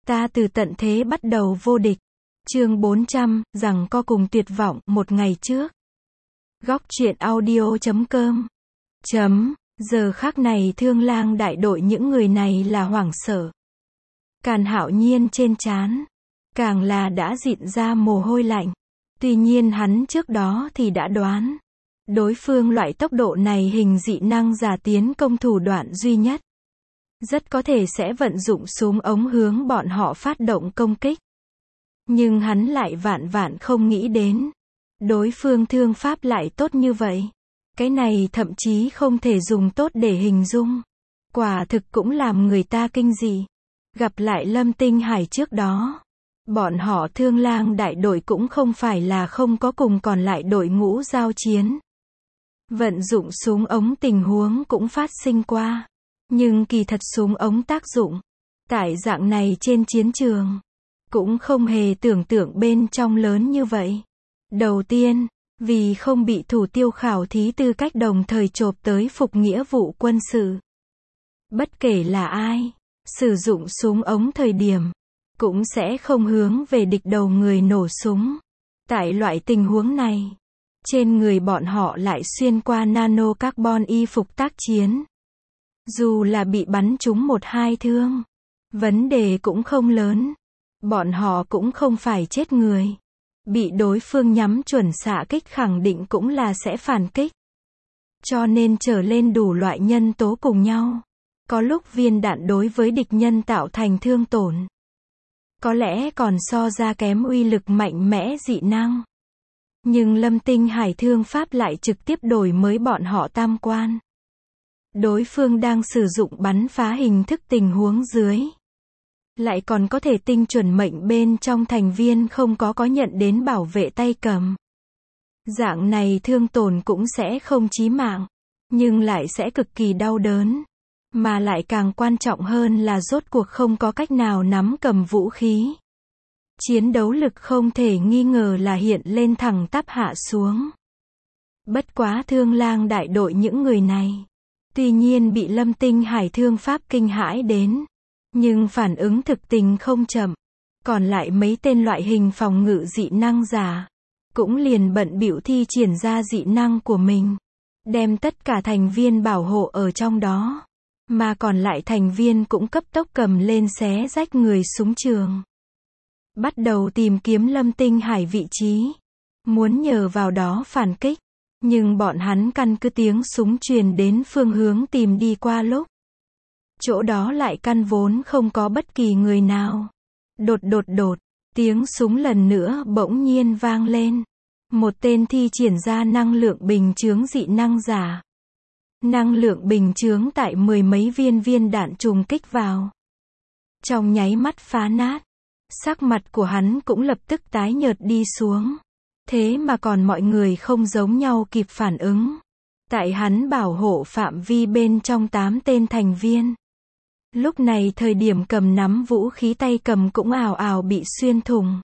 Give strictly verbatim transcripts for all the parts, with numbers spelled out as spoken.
Ta từ tận thế bắt đầu vô địch. Chương bốn trăm, rằng co cùng tuyệt vọng, một ngày trước. Góc truyện audio chấm com. Chấm, giờ khắc này Thương Lang đại đội những người này là hoảng sợ. Càn Hạo Nhiên trên trán, càng là đã dịn ra mồ hôi lạnh. Tuy nhiên hắn trước đó thì đã đoán. Đối phương loại tốc độ này hình dị năng giả tiến công thủ đoạn duy nhất. Rất có thể sẽ vận dụng súng ống hướng bọn họ phát động công kích. Nhưng hắn lại vạn vạn không nghĩ đến. Đối phương thương pháp lại tốt như vậy. Cái này thậm chí không thể dùng tốt để hình dung. Quả thực cũng làm người ta kinh dị. Gặp lại Lâm Tinh Hải trước đó. Bọn họ Thương Lang đại đội cũng không phải là không có cùng còn lại đội ngũ giao chiến. Vận dụng súng ống tình huống cũng phát sinh qua. Nhưng kỳ thật súng ống tác dụng. Tại dạng này trên chiến trường. Cũng không hề tưởng tượng bên trong lớn như vậy. Đầu tiên, vì không bị thủ tiêu khảo thí tư cách đồng thời chộp tới phục nghĩa vụ quân sự. Bất kể là ai, sử dụng súng ống thời điểm, cũng sẽ không hướng về địch đầu người nổ súng. Tại loại tình huống này, trên người bọn họ lại xuyên qua nano carbon y phục tác chiến. Dù là bị bắn trúng một hai thương, vấn đề cũng không lớn. Bọn họ cũng không phải chết người. Bị đối phương nhắm chuẩn xạ kích khẳng định cũng là sẽ phản kích. Cho nên trở lên đủ loại nhân tố cùng nhau. Có lúc viên đạn đối với địch nhân tạo thành thương tổn. Có lẽ còn so ra kém uy lực mạnh mẽ dị năng. Nhưng Lâm Tinh Hải thương pháp lại trực tiếp đổi mới bọn họ tam quan. Đối phương đang sử dụng bắn phá hình thức tình huống dưới. Lại còn có thể tinh chuẩn mệnh bên trong thành viên không có có nhận đến bảo vệ tay cầm. Dạng này thương tổn cũng sẽ không chí mạng, nhưng lại sẽ cực kỳ đau đớn. Mà lại càng quan trọng hơn là rốt cuộc không có cách nào nắm cầm vũ khí. Chiến đấu lực không thể nghi ngờ là hiện lên thẳng tắp hạ xuống. Bất quá Thương Lang đại đội những người này. Tuy nhiên bị Lâm Tinh Hải thương pháp kinh hãi đến. Nhưng phản ứng thực tình không chậm. Còn lại mấy tên loại hình phòng ngự dị năng giả. Cũng liền bận bịu thi triển ra dị năng của mình. Đem tất cả thành viên bảo hộ ở trong đó. Mà còn lại thành viên cũng cấp tốc cầm lên xé rách người súng trường. Bắt đầu tìm kiếm Lâm Tinh Hải vị trí. Muốn nhờ vào đó phản kích. Nhưng bọn hắn căn cứ tiếng súng truyền đến phương hướng tìm đi qua lúc. Chỗ đó lại căn vốn không có bất kỳ người nào. Đột đột đột, tiếng súng lần nữa bỗng nhiên vang lên. Một tên thi triển ra năng lượng bình chướng dị năng giả. Năng lượng bình chướng tại mười mấy viên viên đạn trùng kích vào. Trong nháy mắt phá nát. Sắc mặt của hắn cũng lập tức tái nhợt đi xuống. Thế mà còn mọi người không giống nhau kịp phản ứng. Tại hắn bảo hộ phạm vi bên trong tám tên thành viên. Lúc này thời điểm cầm nắm vũ khí tay cầm cũng ào ào bị xuyên thủng.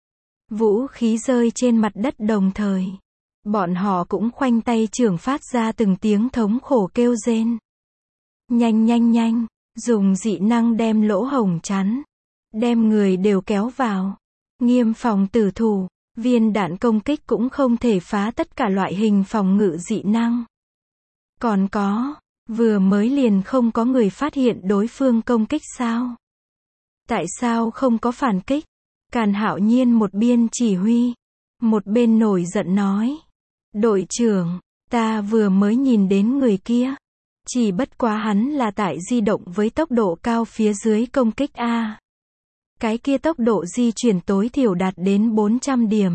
Vũ khí rơi trên mặt đất đồng thời. Bọn họ cũng khoanh tay chưởng phát ra từng tiếng thống khổ kêu rên. Nhanh nhanh nhanh, dùng dị năng đem lỗ hổng chắn. Đem người đều kéo vào. Nghiêm phòng tử thủ, viên đạn công kích cũng không thể phá tất cả loại hình phòng ngự dị năng. Còn có, vừa mới liền không có người phát hiện đối phương công kích sao? Tại sao không có phản kích? Càn Hạo Nhiên một bên chỉ huy, một bên nổi giận nói. Đội trưởng, ta vừa mới nhìn đến người kia. Chỉ bất quá hắn là tại di động với tốc độ cao phía dưới công kích A. Cái kia tốc độ di chuyển tối thiểu đạt đến bốn trăm điểm.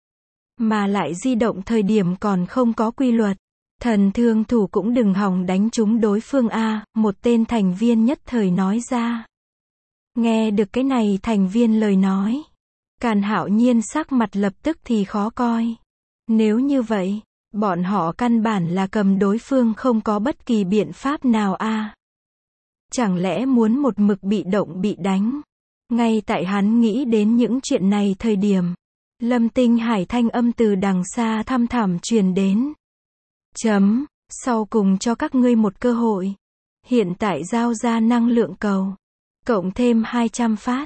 Mà lại di động thời điểm còn không có quy luật. Thần thương thủ cũng đừng hòng đánh trúng đối phương A, một tên thành viên nhất thời nói ra. Nghe được cái này thành viên lời nói. Càn Hạo Nhiên sắc mặt lập tức thì khó coi. Nếu như vậy, bọn họ căn bản là cầm đối phương không có bất kỳ biện pháp nào A. Chẳng lẽ muốn một mực bị động bị đánh? Ngay tại hắn nghĩ đến những chuyện này thời điểm. Lâm Tinh Hải thanh âm từ đằng xa thăm thẳm truyền đến. Chấm, sau cùng cho các ngươi một cơ hội. Hiện tại giao ra năng lượng cầu. Cộng thêm hai trăm phát.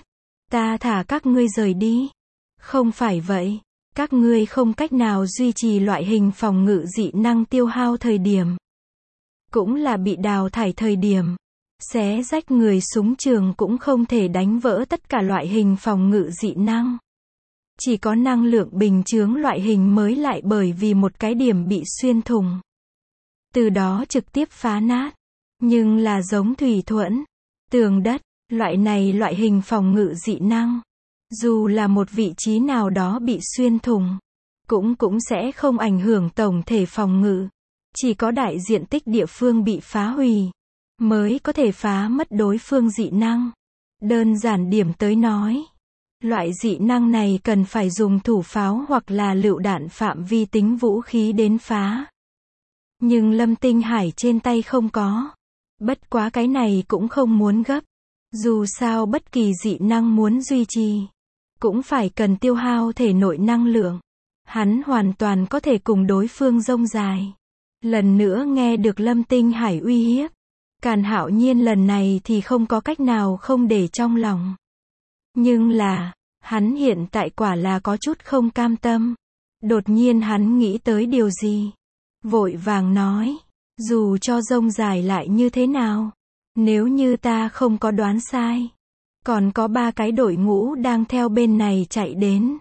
Ta thả các ngươi rời đi. Không phải vậy. Các ngươi không cách nào duy trì loại hình phòng ngự dị năng tiêu hao thời điểm. Cũng là bị đào thải thời điểm. Xé rách người súng trường cũng không thể đánh vỡ tất cả loại hình phòng ngự dị năng. Chỉ có năng lượng bình chướng loại hình mới lại bởi vì một cái điểm bị xuyên thủng. Từ đó trực tiếp phá nát. Nhưng là giống thủy thuẫn, tường đất, loại này loại hình phòng ngự dị năng. Dù là một vị trí nào đó bị xuyên thủng, cũng cũng sẽ không ảnh hưởng tổng thể phòng ngự. Chỉ có đại diện tích địa phương bị phá hủy, mới có thể phá mất đối phương dị năng. Đơn giản điểm tới nói, loại dị năng này cần phải dùng thủ pháo hoặc là lựu đạn phạm vi tính vũ khí đến phá. Nhưng Lâm Tinh Hải trên tay không có. Bất quá cái này cũng không muốn gấp. Dù sao bất kỳ dị năng muốn duy trì, cũng phải cần tiêu hao thể nội năng lượng. Hắn hoàn toàn có thể cùng đối phương rông dài. Lần nữa nghe được Lâm Tinh Hải uy hiếp. Càn Hạo Nhiên lần này thì không có cách nào không để trong lòng. Nhưng là, hắn hiện tại quả là có chút không cam tâm. Đột nhiên hắn nghĩ tới điều gì. Vội vàng nói, dù cho rông dài lại như thế nào, nếu như ta không có đoán sai, còn có ba cái đội ngũ đang theo bên này chạy đến.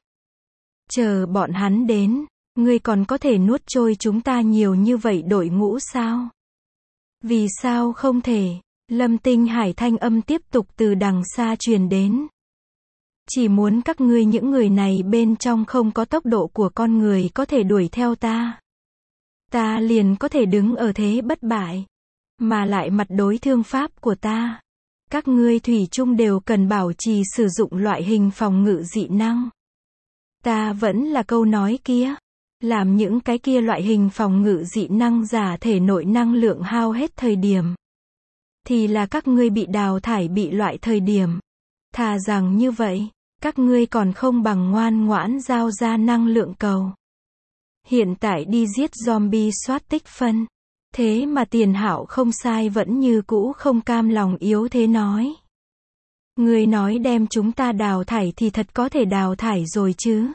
Chờ bọn hắn đến, ngươi còn có thể nuốt trôi chúng ta nhiều như vậy đội ngũ sao? Vì sao không thể? Lâm Tinh Hải thanh âm tiếp tục từ đằng xa truyền đến. Chỉ muốn các ngươi những người này bên trong không có tốc độ của con người có thể đuổi theo ta. Ta liền có thể đứng ở thế bất bại. Mà lại mặt đối thương pháp của ta. Các ngươi thủy chung đều cần bảo trì sử dụng loại hình phòng ngự dị năng. Ta vẫn là câu nói kia. Làm những cái kia loại hình phòng ngự dị năng giả thể nội năng lượng hao hết thời điểm. Thì là các ngươi bị đào thải bị loại thời điểm. Thà rằng như vậy, các ngươi còn không bằng ngoan ngoãn giao ra năng lượng cầu. Hiện tại đi giết zombie soát tích phân. Thế mà Tiền Hạo không sai vẫn như cũ không cam lòng yếu thế nói. Ngươi nói đem chúng ta đào thải thì thật có thể đào thải rồi chứ.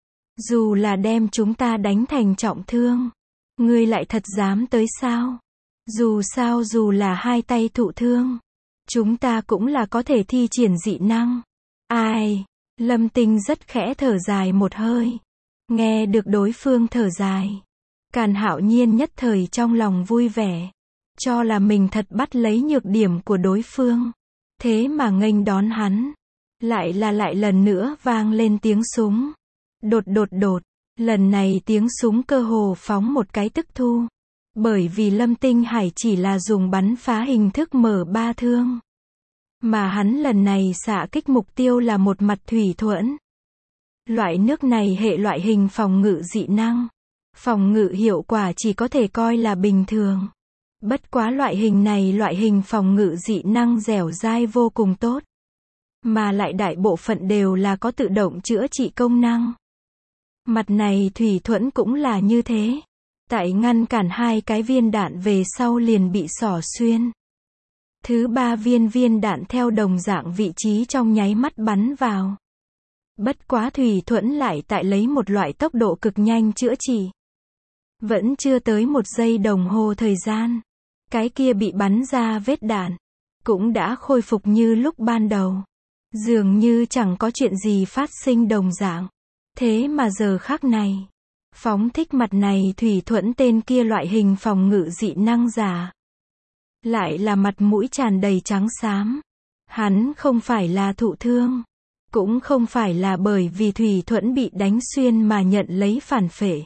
Dù là đem chúng ta đánh thành trọng thương. Ngươi lại thật dám tới sao? Dù sao dù là hai tay thụ thương. Chúng ta cũng là có thể thi triển dị năng. Ai? Lâm Tinh rất khẽ thở dài một hơi. Nghe được đối phương thở dài. Càn Hạo Nhiên nhất thời trong lòng vui vẻ. Cho là mình thật bắt lấy nhược điểm của đối phương. Thế mà nghênh đón hắn. Lại là lại lần nữa vang lên tiếng súng. Đột đột đột. Lần này tiếng súng cơ hồ phóng một cái tức thu. Bởi vì Lâm Tinh Hải chỉ là dùng bắn phá hình thức mở ba thương. Mà hắn lần này xạ kích mục tiêu là một mặt thủy thuẫn. Loại nước này hệ loại hình phòng ngự dị năng. Phòng ngự hiệu quả chỉ có thể coi là bình thường. Bất quá loại hình này loại hình phòng ngự dị năng dẻo dai vô cùng tốt. Mà lại đại bộ phận đều là có tự động chữa trị công năng. Mặt này thủy thuẫn cũng là như thế. Tại ngăn cản hai cái viên đạn về sau liền bị xỏ xuyên. Thứ ba viên viên đạn theo đồng dạng vị trí trong nháy mắt bắn vào. Bất quá thủy thuẫn lại tại lấy một loại tốc độ cực nhanh chữa trị. Vẫn chưa tới một giây đồng hồ thời gian. Cái kia bị bắn ra vết đạn. Cũng đã khôi phục như lúc ban đầu. Dường như chẳng có chuyện gì phát sinh đồng dạng. Thế mà giờ khắc này. Phóng thích mặt này thủy thuẫn tên kia loại hình phòng ngự dị năng giả. Lại là mặt mũi tràn đầy trắng xám. Hắn không phải là thụ thương. Cũng không phải là bởi vì thủy thuẫn bị đánh xuyên mà nhận lấy phản phệ.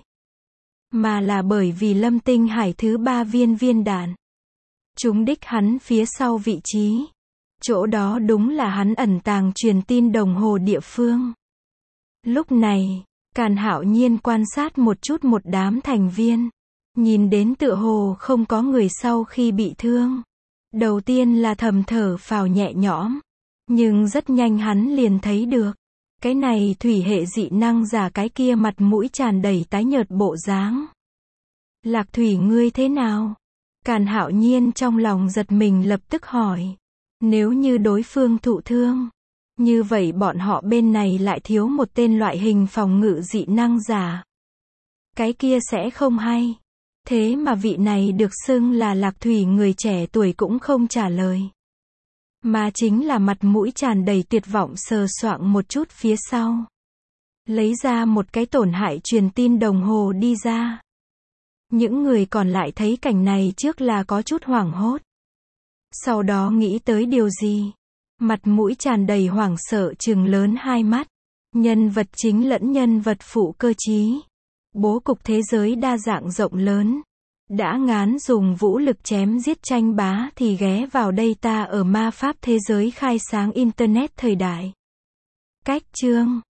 Mà là bởi vì Lâm Tinh Hải thứ ba viên viên đạn. Trúng đích hắn phía sau vị trí. Chỗ đó đúng là hắn ẩn tàng truyền tin đồng hồ địa phương. Lúc này, Càn Hạo Nhiên quan sát một chút một đám thành viên. Nhìn đến tựa hồ không có người sau khi bị thương. Đầu tiên là thầm thở phào nhẹ nhõm. Nhưng rất nhanh hắn liền thấy được. Cái này thủy hệ dị năng giả cái kia mặt mũi tràn đầy tái nhợt bộ dáng. Lạc Thủy ngươi thế nào? Càn Hạo Nhiên trong lòng giật mình lập tức hỏi. Nếu như đối phương thụ thương. Như vậy bọn họ bên này lại thiếu một tên loại hình phòng ngự dị năng giả. Cái kia sẽ không hay. Thế mà vị này được xưng là Lạc Thủy người trẻ tuổi cũng không trả lời. Mà chính là mặt mũi tràn đầy tuyệt vọng sờ soạng một chút phía sau. Lấy ra một cái tổn hại truyền tin đồng hồ đi ra. Những người còn lại thấy cảnh này trước là có chút hoảng hốt. Sau đó nghĩ tới điều gì? Mặt mũi tràn đầy hoảng sợ trừng lớn hai mắt. Nhân vật chính lẫn nhân vật phụ cơ trí. Bố cục thế giới đa dạng rộng lớn. Đã ngán dùng vũ lực chém giết tranh bá thì ghé vào đây ta ở ma pháp thế giới khai sáng Internet thời đại. Cách chương